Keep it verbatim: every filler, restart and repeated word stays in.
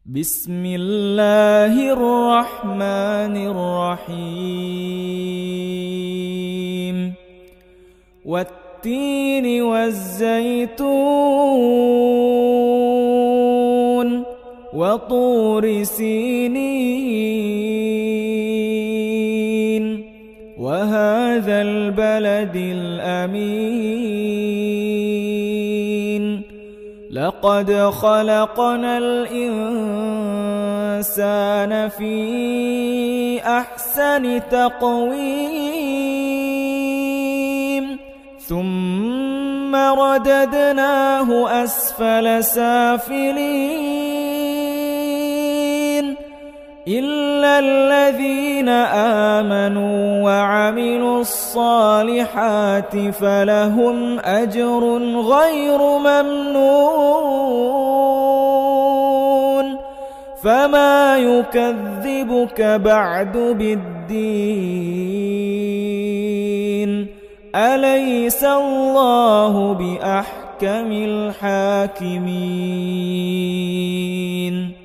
بسم الله الرحمن الرحيم والتين والزيتون وطور سينين وهذا البلد الأمين لقد خلقنا الإنسان في أحسن تقويم ثم رددناه أسفل سافلين إلا الذين آمنوا وعملوا الصالحات فلهم أجر غير ممنون فما يكذبك بعد بالدين أليس الله بأحكم الحاكمين